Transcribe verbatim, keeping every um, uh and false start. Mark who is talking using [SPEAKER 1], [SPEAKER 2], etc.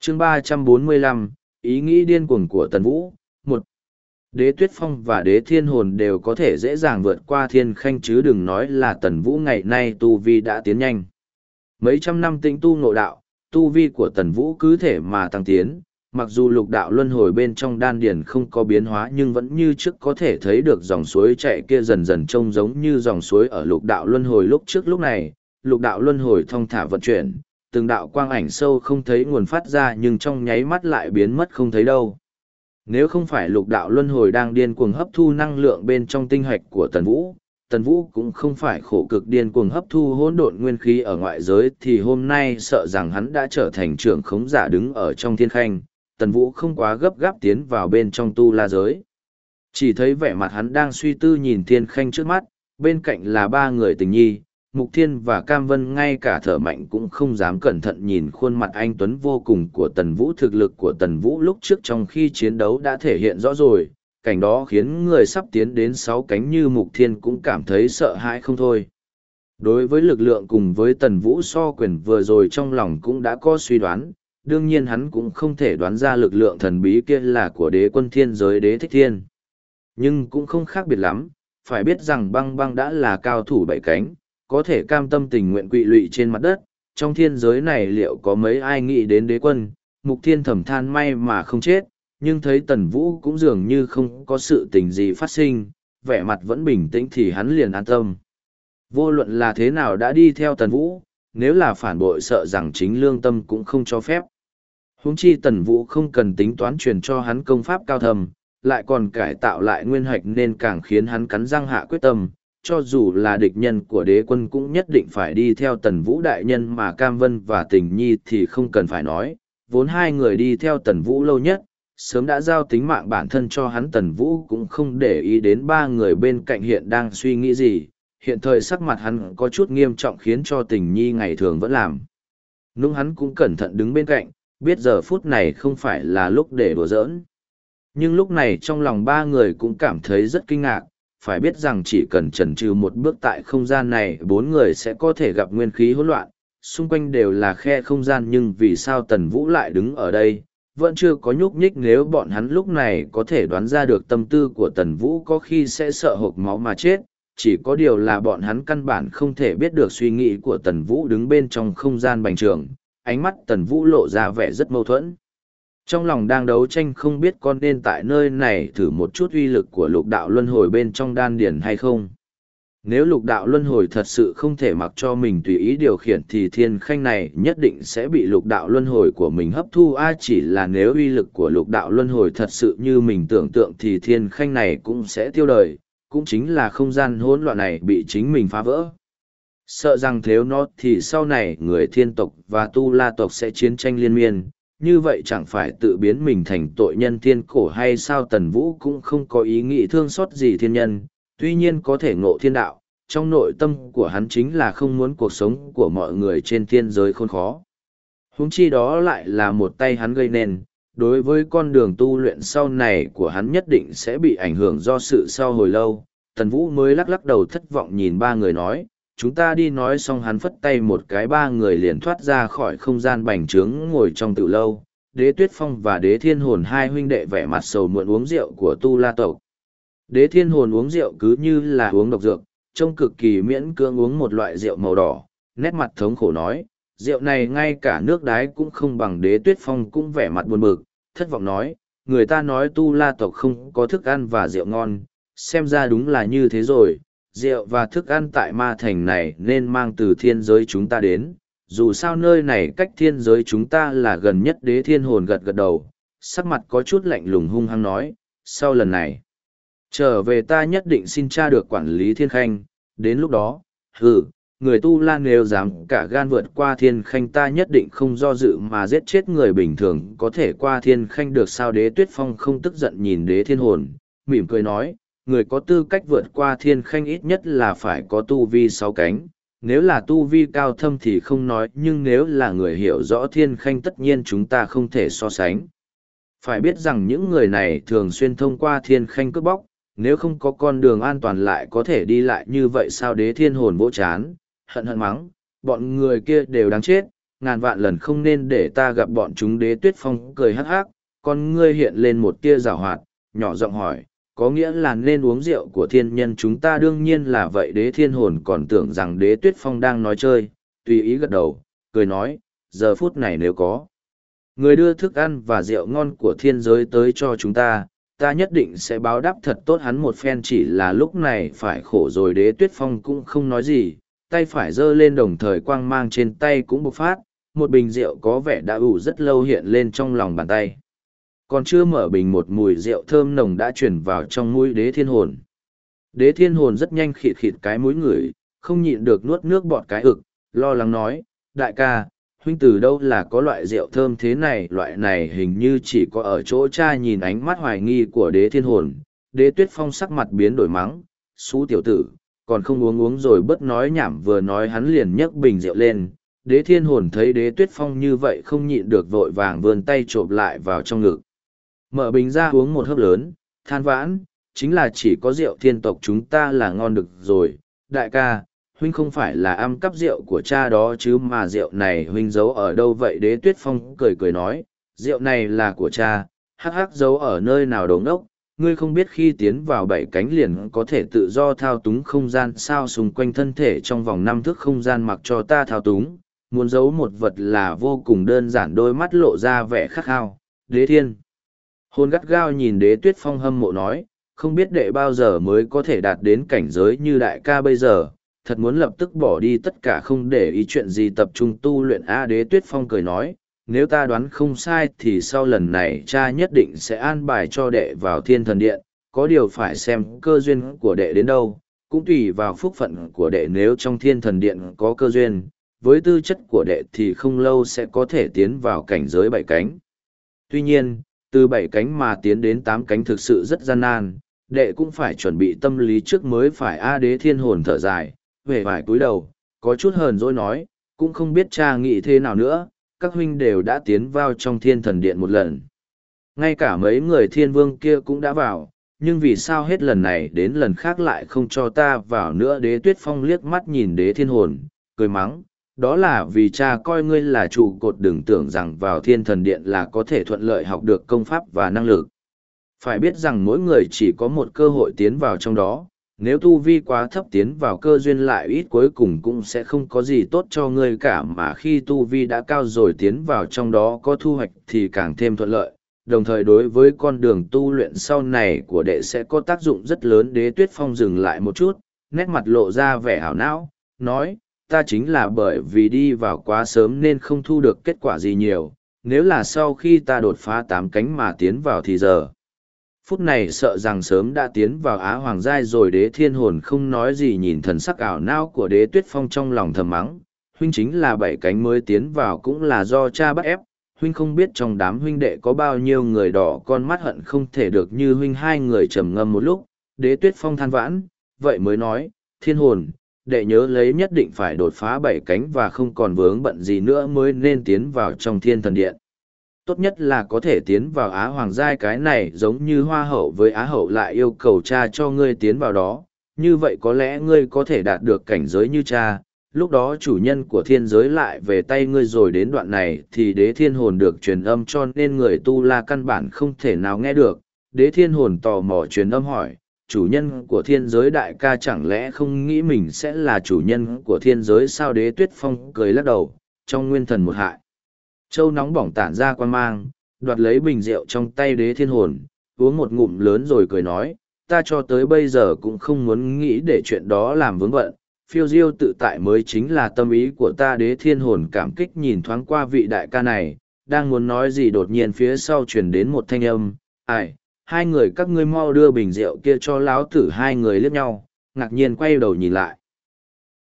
[SPEAKER 1] chương ba trăm bốn mươi lăm, ý nghĩ điên cuồng của Tần Vũ. Một, Đế Tuyết Phong và Đế Thiên Hồn đều có thể dễ dàng vượt qua Thiên Khanh chứ đừng nói là Tần Vũ ngày nay tu vi đã tiến nhanh. Mấy trăm năm tĩnh tu ngộ đạo, tu vi của Tần Vũ cứ thể mà tăng tiến, mặc dù lục đạo luân hồi bên trong đan điền không có biến hóa nhưng vẫn như trước có thể thấy được dòng suối chạy kia dần dần trông giống như dòng suối ở lục đạo luân hồi lúc trước lúc này. Lục đạo luân hồi thong thả vận chuyển, từng đạo quang ảnh sâu không thấy nguồn phát ra nhưng trong nháy mắt lại biến mất không thấy đâu. Nếu không phải lục đạo luân hồi đang điên cuồng hấp thu năng lượng bên trong tinh hạch của Tần Vũ, Tần Vũ cũng không phải khổ cực điên cuồng hấp thu hỗn độn nguyên khí ở ngoại giới thì hôm nay sợ rằng hắn đã trở thành trưởng khống giả đứng ở trong thiên khanh. Tần Vũ không quá gấp gáp tiến vào bên trong tu la giới. Chỉ thấy vẻ mặt hắn đang suy tư nhìn thiên khanh trước mắt, bên cạnh là ba người tình nhi, Mục Thiên và Cam Vân ngay cả thở mạnh cũng không dám cẩn thận nhìn khuôn mặt anh tuấn vô cùng của Tần Vũ. Thực lực của Tần Vũ lúc trước trong khi chiến đấu đã thể hiện rõ rồi, cảnh đó khiến người sắp tiến đến sáu cánh như Mục Thiên cũng cảm thấy sợ hãi không thôi. Đối với lực lượng cùng với Tần Vũ so quyền vừa rồi trong lòng cũng đã có suy đoán, đương nhiên hắn cũng không thể đoán ra lực lượng thần bí kia là của đế quân thiên giới Đế Thích Thiên. Nhưng cũng không khác biệt lắm, phải biết rằng băng băng đã là cao thủ bảy cánh, có thể cam tâm tình nguyện quỵ lụy trên mặt đất, trong thiên giới này liệu có mấy ai nghĩ đến đế quân. Mục Thiên thầm than may mà không chết, nhưng thấy Tần Vũ cũng dường như không có sự tình gì phát sinh, vẻ mặt vẫn bình tĩnh thì hắn liền an tâm. Vô luận là thế nào đã đi theo Tần Vũ, nếu là phản bội sợ rằng chính lương tâm cũng không cho phép. Huống chi Tần Vũ không cần tính toán truyền cho hắn công pháp cao thầm, lại còn cải tạo lại nguyên hạch nên càng khiến hắn cắn răng hạ quyết tâm. Cho dù là địch nhân của đế quân cũng nhất định phải đi theo Tần Vũ đại nhân, mà Cam Vân và Tình Nhi thì không cần phải nói, vốn hai người đi theo Tần Vũ lâu nhất, sớm đã giao tính mạng bản thân cho hắn. Tần Vũ cũng không để ý đến ba người bên cạnh hiện đang suy nghĩ gì, hiện thời sắc mặt hắn có chút nghiêm trọng khiến cho Tình Nhi ngày thường vẫn làm nũng hắn cũng cẩn thận đứng bên cạnh, biết giờ phút này không phải là lúc để đùa giỡn. Nhưng lúc này trong lòng ba người cũng cảm thấy rất kinh ngạc. Phải biết rằng chỉ cần chần chừ một bước tại không gian này bốn người sẽ có thể gặp nguyên khí hỗn loạn, xung quanh đều là khe không gian nhưng vì sao Tần Vũ lại đứng ở đây, vẫn chưa có nhúc nhích. Nếu bọn hắn lúc này có thể đoán ra được tâm tư của Tần Vũ có khi sẽ sợ hộc máu mà chết, chỉ có điều là bọn hắn căn bản không thể biết được suy nghĩ của Tần Vũ đứng bên trong không gian bành trường. Ánh mắt Tần Vũ lộ ra vẻ rất mâu thuẫn. Trong lòng đang đấu tranh không biết con nên tại nơi này thử một chút uy lực của lục đạo luân hồi bên trong đan điển hay không. Nếu lục đạo luân hồi thật sự không thể mặc cho mình tùy ý điều khiển thì thiên khanh này nhất định sẽ bị lục đạo luân hồi của mình hấp thu. Ai chỉ là nếu uy lực của lục đạo luân hồi thật sự như mình tưởng tượng thì thiên khanh này cũng sẽ tiêu đời, cũng chính là không gian hỗn loạn này bị chính mình phá vỡ. Sợ rằng nếu nó thì sau này người thiên tộc và tu la tộc sẽ chiến tranh liên miên. Như vậy chẳng phải tự biến mình thành tội nhân thiên cổ hay sao? Tần Vũ cũng không có ý nghĩ thương xót gì thiên nhân, tuy nhiên có thể ngộ thiên đạo, trong nội tâm của hắn chính là không muốn cuộc sống của mọi người trên thiên giới khốn khó. Huống chi đó lại là một tay hắn gây nên, đối với con đường tu luyện sau này của hắn nhất định sẽ bị ảnh hưởng do sự sau hồi lâu. Tần Vũ mới lắc lắc đầu thất vọng nhìn ba người nói, chúng ta đi. Nói xong hắn phất tay một cái, ba người liền thoát ra khỏi không gian bành trướng ngồi trong tiểu lâu. Đế Tuyết Phong và Đế Thiên Hồn hai huynh đệ vẻ mặt sầu muộn uống rượu của tu la tộc. Đế Thiên Hồn uống rượu cứ như là uống độc dược, trông cực kỳ miễn cưỡng uống một loại rượu màu đỏ, nét mặt thống khổ nói, rượu này ngay cả nước đái cũng không bằng. Đế Tuyết Phong cũng vẻ mặt buồn bực, thất vọng nói, người ta nói tu la tộc không có thức ăn và rượu ngon, xem ra đúng là như thế rồi. Rượu và thức ăn tại ma thành này nên mang từ thiên giới chúng ta đến, dù sao nơi này cách thiên giới chúng ta là gần nhất. Đế Thiên Hồn gật gật đầu, sắc mặt có chút lạnh lùng hung hăng nói, sau lần này trở về ta nhất định xin tra được quản lý thiên khanh, đến lúc đó, hừ, người tu la nếu dám cả gan vượt qua thiên khanh ta nhất định không do dự mà giết chết người bình thường có thể qua thiên khanh được sao? Đế Tuyết Phong không tức giận nhìn Đế Thiên Hồn, mỉm cười nói, người có tư cách vượt qua thiên khanh ít nhất là phải có tu vi sáu cánh, nếu là tu vi cao thâm thì không nói, nhưng nếu là người hiểu rõ thiên khanh tất nhiên chúng ta không thể so sánh. Phải biết rằng những người này thường xuyên thông qua thiên khanh cướp bóc, nếu không có con đường an toàn lại có thể đi lại như vậy sao? Đế Thiên Hồn vỗ chán, hận hận mắng, bọn người kia đều đáng chết, ngàn vạn lần không nên để ta gặp bọn chúng. Đế Tuyết Phong cười hắc hắc, con ngươi hiện lên một tia giảo hoạt, nhỏ giọng hỏi, có nghĩa là nên uống rượu của thiên nhân chúng ta? Đương nhiên là vậy. Đế Thiên Hồn còn tưởng rằng Đế Tuyết Phong đang nói chơi, tùy ý gật đầu, cười nói, giờ phút này nếu có người đưa thức ăn và rượu ngon của thiên giới tới cho chúng ta, ta nhất định sẽ báo đáp thật tốt hắn một phen. Chỉ là lúc này phải khổ rồi. Đế Tuyết Phong cũng không nói gì, tay phải giơ lên, đồng thời quang mang trên tay cũng bộc phát, một bình rượu có vẻ đã ủ rất lâu hiện lên trong lòng bàn tay. Còn chưa mở bình, một mùi rượu thơm nồng đã chuyển vào trong mũi Đế Thiên Hồn. Đế Thiên Hồn rất nhanh khịt khịt cái mũi ngửi, không nhịn được nuốt nước bọt cái ực, lo lắng nói, đại ca, huynh từ đâu là có loại rượu thơm thế này? Loại này hình như chỉ có ở chỗ cha. Nhìn ánh mắt hoài nghi của Đế Thiên Hồn, Đế Tuyết Phong sắc mặt biến đổi mắng, xú tiểu tử, còn không uống uống rồi bớt nói nhảm. Vừa nói hắn liền nhấc bình rượu lên. Đế Thiên Hồn thấy Đế Tuyết Phong như vậy không nhịn được, vội vàng vươn tay chộp lại vào trong ngực, mở bình ra uống một hớp lớn, than vãn, chính là chỉ có rượu thiên tộc chúng ta là ngon được rồi. Đại ca, huynh không phải là ăn cắp rượu của cha đó chứ? Mà rượu này huynh giấu ở đâu vậy? Đế Tuyết Phong cười cười nói, rượu này là của cha, hắc hắc, giấu ở nơi nào đống đốc? Ngươi không biết khi tiến vào bảy cánh liền có thể tự do thao túng không gian sao? Xung quanh thân thể trong vòng năm thước không gian mặc cho ta thao túng, muốn giấu một vật là vô cùng đơn giản. Đôi mắt lộ ra vẻ khát khao. Đế Thiên Hồn gắt gao nhìn Đế Tuyết Phong hâm mộ nói, không biết đệ bao giờ mới có thể đạt đến cảnh giới như đại ca bây giờ, thật muốn lập tức bỏ đi tất cả không để ý chuyện gì, tập trung tu luyện a. Đế Tuyết Phong cười nói, nếu ta đoán không sai thì sau lần này cha nhất định sẽ an bài cho đệ vào Thiên Thần Điện, có điều phải xem cơ duyên của đệ đến đâu, cũng tùy vào phúc phận của đệ. Nếu trong Thiên Thần Điện có cơ duyên, với tư chất của đệ thì không lâu sẽ có thể tiến vào cảnh giới bảy cánh. Tuy nhiên, từ bảy cánh mà tiến đến tám cánh thực sự rất gian nan, đệ cũng phải chuẩn bị tâm lý trước mới phải a. Đế Thiên Hồn thở dài, về vải cúi đầu, có chút hờn dỗi nói, cũng không biết cha nghĩ thế nào nữa, các huynh đều đã tiến vào trong Thiên Thần Điện một lần. Ngay cả mấy người thiên vương kia cũng đã vào, nhưng vì sao hết lần này đến lần khác lại không cho ta vào nữa? Đế Tuyết Phong liếc mắt nhìn Đế Thiên Hồn, cười mắng, đó là vì cha coi ngươi là trụ cột, đừng tưởng rằng vào Thiên Thần Điện là có thể thuận lợi học được công pháp và năng lực. Phải biết rằng mỗi người chỉ có một cơ hội tiến vào trong đó, nếu tu vi quá thấp tiến vào cơ duyên lại ít, cuối cùng cũng sẽ không có gì tốt cho ngươi cả, mà khi tu vi đã cao rồi tiến vào trong đó có thu hoạch thì càng thêm thuận lợi, đồng thời đối với con đường tu luyện sau này của đệ sẽ có tác dụng rất lớn. Đế Tuyết Phong dừng lại một chút, nét mặt lộ ra vẻ ảo não, nói, ta chính là bởi vì đi vào quá sớm nên không thu được kết quả gì nhiều, nếu là sau khi ta đột phá tám cánh mà tiến vào thì giờ phút này sợ rằng sớm đã tiến vào Á Hoàng giai rồi. Đế Thiên Hồn không nói gì, nhìn thần sắc ảo não của Đế Tuyết Phong trong lòng thầm mắng, huynh chính là bảy cánh mới tiến vào cũng là do cha bắt ép, huynh không biết trong đám huynh đệ có bao nhiêu người đỏ con mắt hận không thể được như huynh. Hai người trầm ngâm một lúc, Đế Tuyết Phong than vãn, vậy mới nói, Thiên Hồn, đệ nhớ lấy nhất định phải đột phá bảy cánh và không còn vướng bận gì nữa mới nên tiến vào trong Thiên Thần Điện. Tốt nhất là có thể tiến vào Á Hoàng giai, cái này giống như Hoa Hậu với Á Hậu lại yêu cầu cha cho ngươi tiến vào đó, như vậy có lẽ ngươi có thể đạt được cảnh giới như cha, lúc đó chủ nhân của thiên giới lại về tay ngươi rồi. Đến đoạn này thì Đế Thiên Hồn được truyền âm cho nên người tu la căn bản không thể nào nghe được. Đế Thiên Hồn tò mò truyền âm hỏi, chủ nhân của thiên giới đại ca chẳng lẽ không nghĩ mình sẽ là chủ nhân của thiên giới sao? Đế Tuyết Phong cười lắc đầu, trong nguyên thần một hại châu nóng bỏng tản ra quan mang, đoạt lấy bình rượu trong tay Đế Thiên Hồn, uống một ngụm lớn rồi cười nói, ta cho tới bây giờ cũng không muốn nghĩ để chuyện đó làm vướng bận, phiêu diêu tự tại mới chính là tâm ý của ta. Đế Thiên Hồn cảm kích nhìn thoáng qua vị đại ca này, đang muốn nói gì đột nhiên phía sau truyền đến một thanh âm, ai, hai người các ngươi mau đưa bình rượu kia cho lão tử. Hai người liếc nhau, ngạc nhiên quay đầu nhìn lại.